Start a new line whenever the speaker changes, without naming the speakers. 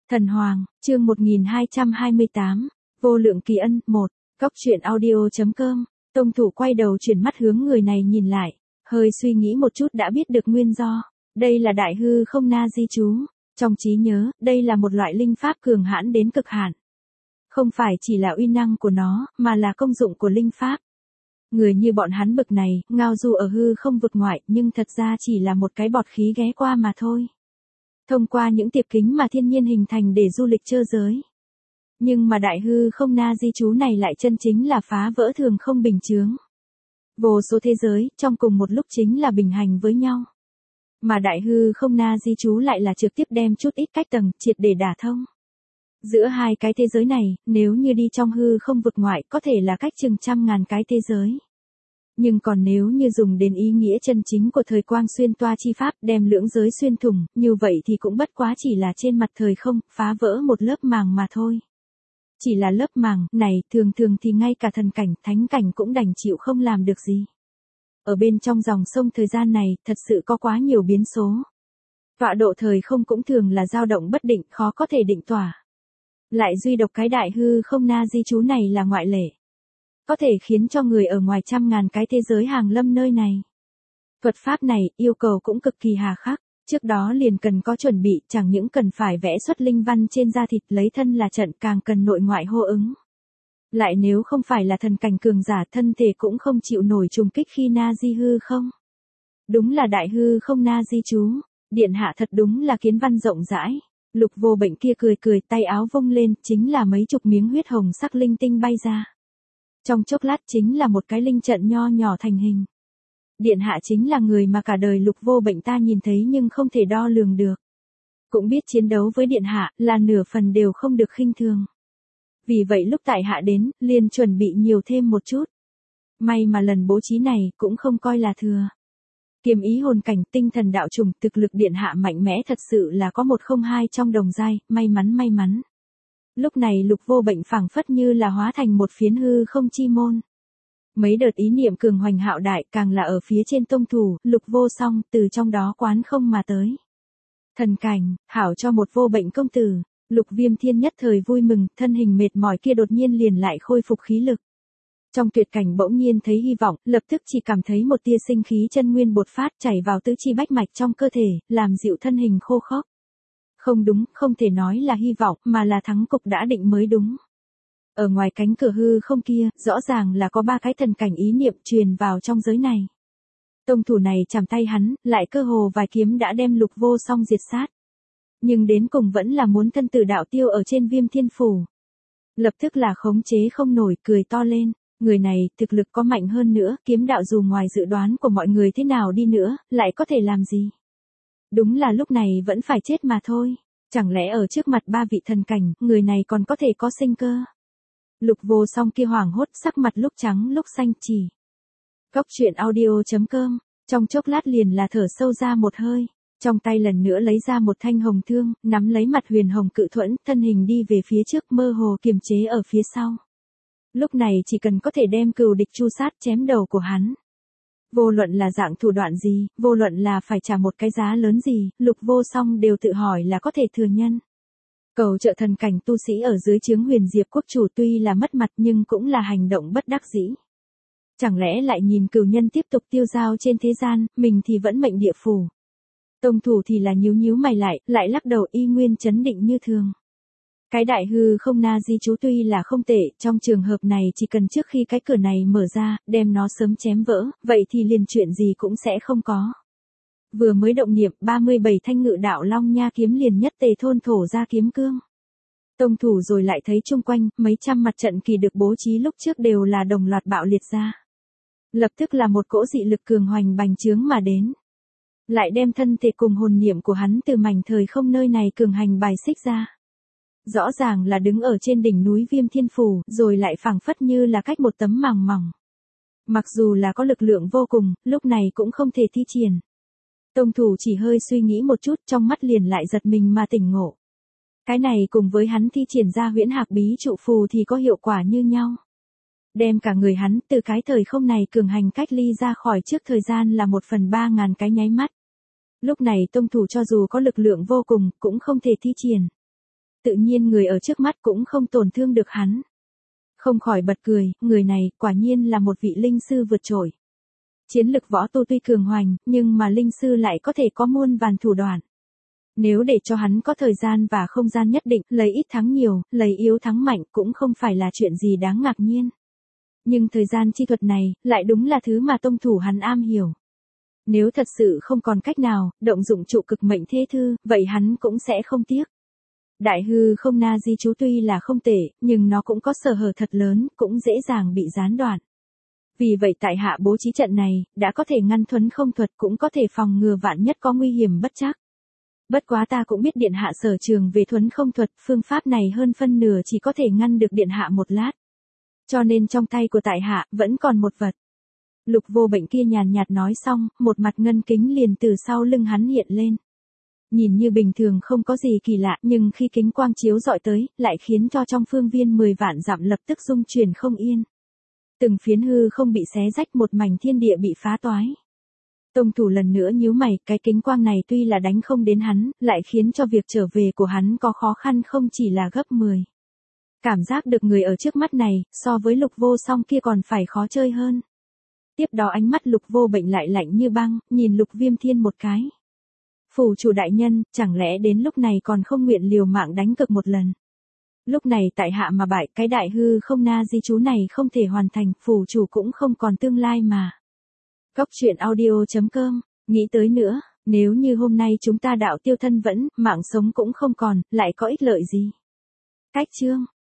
Thần Hoàng, chương 1228, Vô Lượng Kỳ Ân, 1, Góc truyện audio.com, Tông Thủ quay đầu chuyển mắt hướng người này nhìn lại, hơi suy nghĩ một chút đã biết được nguyên do, đây là Đại Hư Không Na Di Chú, trong trí nhớ, đây là một loại linh pháp cường hãn đến cực hạn. Không phải chỉ là uy năng của nó, mà là công dụng của linh pháp. Người như bọn hắn bực này, ngao du ở hư không vực ngoại, nhưng thật ra chỉ là một cái bọt khí ghé qua mà thôi. Thông qua những tiệp kính mà thiên nhiên hình thành để du lịch trơ giới. Nhưng mà Đại Hư Không Na Di Chú này lại chân chính là phá vỡ thường không bình chướng. Vô số thế giới, trong cùng một lúc chính là bình hành với nhau. Mà Đại Hư Không Na Di Chú lại là trực tiếp đem chút ít cách tầng, triệt để đả thông. Giữa hai cái thế giới này, nếu như đi trong hư không vực ngoại có thể là cách chừng 100.000 cái thế giới. Nhưng còn nếu như dùng đến ý nghĩa chân chính của thời quang xuyên toa chi pháp đem lưỡng giới xuyên thủng, như vậy thì cũng bất quá chỉ là trên mặt thời không, phá vỡ một lớp màng mà thôi. Chỉ là lớp màng này, thường thường thì ngay cả thần cảnh, thánh cảnh cũng đành chịu không làm được gì. Ở bên trong dòng sông thời gian này, thật sự có quá nhiều biến số. Tọa độ thời không cũng thường là dao động bất định, khó có thể định tỏa. Lại duy độc cái Đại Hư Không Na Di Chú này là ngoại lệ. Có thể khiến cho người ở ngoài 100.000 cái thế giới hàng lâm nơi này. Thuật pháp này, yêu cầu cũng cực kỳ hà khắc, trước đó liền cần có chuẩn bị, chẳng những cần phải vẽ xuất linh văn trên da thịt lấy thân là trận, càng cần nội ngoại hô ứng. Lại nếu không phải là thần cảnh cường giả, thân thể cũng không chịu nổi trùng kích khi na di hư không. Đúng là Đại Hư Không Na Di Chú, điện hạ thật đúng là kiến văn rộng rãi. Lục Vô Bệnh kia cười cười, tay áo vung lên, chính là mấy chục miếng huyết hồng sắc linh tinh bay ra. Trong chốc lát chính là một cái linh trận nho nhỏ thành hình. Điện hạ chính là người mà cả đời Lục Vô Bệnh ta nhìn thấy nhưng không thể đo lường được. Cũng biết chiến đấu với điện hạ là nửa phần đều không được khinh thường. Vì vậy lúc tại hạ đến, liền chuẩn bị nhiều thêm một chút. May mà lần bố trí này cũng không coi là thừa. Kiềm ý hồn cảnh, tinh thần đạo trùng, thực lực điện hạ mạnh mẽ thật sự là có 102 trong đồng giai, may mắn. Lúc này Lục Vô Bệnh phảng phất như là hóa thành một phiến hư không chi môn. Mấy đợt ý niệm cường hoành hạo đại, càng là ở phía trên Tông Thủ, Lục Vô Song, từ trong đó quán không mà tới. Thần cảnh, hảo cho một Vô Bệnh công tử, Lục Viêm Thiên nhất thời vui mừng, thân hình mệt mỏi kia đột nhiên liền lại khôi phục khí lực. Trong tuyệt cảnh bỗng nhiên thấy hy vọng, lập tức chỉ cảm thấy một tia sinh khí chân nguyên bột phát chảy vào tứ chi bách mạch trong cơ thể, làm dịu thân hình khô khốc. Không đúng, không thể nói là hy vọng, mà là thắng cục đã định mới đúng. Ở ngoài cánh cửa hư không kia, rõ ràng là có 3 cái thần cảnh ý niệm truyền vào trong giới này. Tông thủ này chạm tay hắn, lại cơ hồ vài kiếm đã đem Lục Vô Song diệt sát. Nhưng đến cùng vẫn là muốn thân tử đạo tiêu ở trên Viêm Thiên Phủ. Lập tức là khống chế không nổi, cười to lên. Người này, thực lực có mạnh hơn nữa, kiếm đạo dù ngoài dự đoán của mọi người thế nào đi nữa, lại có thể làm gì? Đúng là lúc này vẫn phải chết mà thôi. Chẳng lẽ ở trước mặt 3 vị thần cảnh, người này còn có thể có sinh cơ? Lục Vô Song kia hoảng hốt, sắc mặt lúc trắng lúc xanh chỉ. Góc truyện audio.com, trong chốc lát liền là thở sâu ra một hơi. Trong tay lần nữa lấy ra một thanh hồng thương, nắm lấy mặt huyền hồng cự thuẫn, thân hình đi về phía trước, mơ hồ kiềm chế ở phía sau. Lúc này chỉ cần có thể đem cừu địch chu sát, chém đầu của hắn. Vô luận là dạng thủ đoạn gì, vô luận là phải trả một cái giá lớn gì, Lục Vô Song đều tự hỏi là có thể thừa nhân. Cầu trợ thần cảnh tu sĩ ở dưới chướng Huyền Diệp quốc chủ tuy là mất mặt nhưng cũng là hành động bất đắc dĩ. Chẳng lẽ lại nhìn cừu nhân tiếp tục tiêu dao trên thế gian, mình thì vẫn mệnh địa phủ. Tông thủ thì là nhíu mày lại lắc đầu y nguyên chấn định như thường. Cái Đại Hư Không Na Di Chú tuy là không tệ, trong trường hợp này chỉ cần trước khi cái cửa này mở ra, đem nó sớm chém vỡ, vậy thì liền chuyện gì cũng sẽ không có. Vừa mới động niệm, 37 thanh ngự đạo long nha kiếm liền nhất tề thôn thổ ra kiếm cương. Tông thủ rồi lại thấy chung quanh, mấy trăm mặt trận kỳ được bố trí lúc trước đều là đồng loạt bạo liệt ra. Lập tức là một cỗ dị lực cường hoành bành trướng mà đến. Lại đem thân thể cùng hồn niệm của hắn từ mảnh thời không nơi này cường hành bài xích ra. Rõ ràng là đứng ở trên đỉnh núi Viêm Thiên Phủ, rồi lại phảng phất như là cách một tấm màng mỏng. Mặc dù là có lực lượng vô cùng, lúc này cũng không thể thi triển. Tông thủ chỉ hơi suy nghĩ một chút, trong mắt liền lại giật mình mà tỉnh ngộ. Cái này cùng với hắn thi triển ra Huyễn Hạc Bí Trụ Phù thì có hiệu quả như nhau. Đem cả người hắn từ cái thời không này cường hành cách ly ra khỏi trước thời gian là 1/3.000 cái nháy mắt. Lúc này tông thủ cho dù có lực lượng vô cùng, cũng không thể thi triển. tự nhiên người ở trước mắt cũng không tổn thương được hắn. Không khỏi bật cười, người này quả nhiên là một vị linh sư vượt trội. Chiến lực võ tu tuy cường hoành, nhưng mà linh sư lại có thể có muôn vàn thủ đoạn. Nếu để cho hắn có thời gian và không gian nhất định, lấy ít thắng nhiều, lấy yếu thắng mạnh cũng không phải là chuyện gì đáng ngạc nhiên. Nhưng thời gian chi thuật này, lại đúng là thứ mà tông thủ hắn am hiểu. Nếu thật sự không còn cách nào, động dụng trụ cực mệnh thế thư, vậy hắn cũng sẽ không tiếc. Đại hư không na di chú tuy là không tệ, nhưng nó cũng có sở hở thật lớn, cũng dễ dàng bị gián đoạn. Vì vậy tại hạ bố trí trận này, đã có thể ngăn thuấn không thuật, cũng có thể phòng ngừa vạn nhất có nguy hiểm bất trắc. Bất quá ta cũng biết điện hạ sở trường về thuấn không thuật, phương pháp này hơn phân nửa chỉ có thể ngăn được điện hạ một lát. Cho nên trong tay của tại hạ, vẫn còn một vật. Lục Vô Bệnh kia nhàn nhạt nói xong, một mặt ngân kính liền từ sau lưng hắn hiện lên. Nhìn như bình thường không có gì kỳ lạ, nhưng khi kính quang chiếu dọi tới, lại khiến cho trong phương viên 10 vạn dặm lập tức rung chuyển không yên. Từng phiến hư không bị xé rách, một mảnh thiên địa bị phá toái. Tông thủ lần nữa nhíu mày, cái kính quang này tuy là đánh không đến hắn, lại khiến cho việc trở về của hắn có khó khăn không chỉ là gấp 10. Cảm giác được người ở trước mắt này, so với Lục Vô Song kia còn phải khó chơi hơn. Tiếp đó ánh mắt Lục Vô Bệnh lại lạnh như băng, nhìn Lục Viêm Thiên một cái. Phủ chủ đại nhân, chẳng lẽ đến lúc này còn không nguyện liều mạng đánh cược một lần. Lúc này tại hạ mà bại, cái đại hư không na di chú này không thể hoàn thành, phủ chủ cũng không còn tương lai mà. Cóc truyện audio.com, nghĩ tới nữa, nếu như hôm nay chúng ta đạo tiêu thân vẫn, mạng sống cũng không còn, lại có ích lợi gì. Cách chương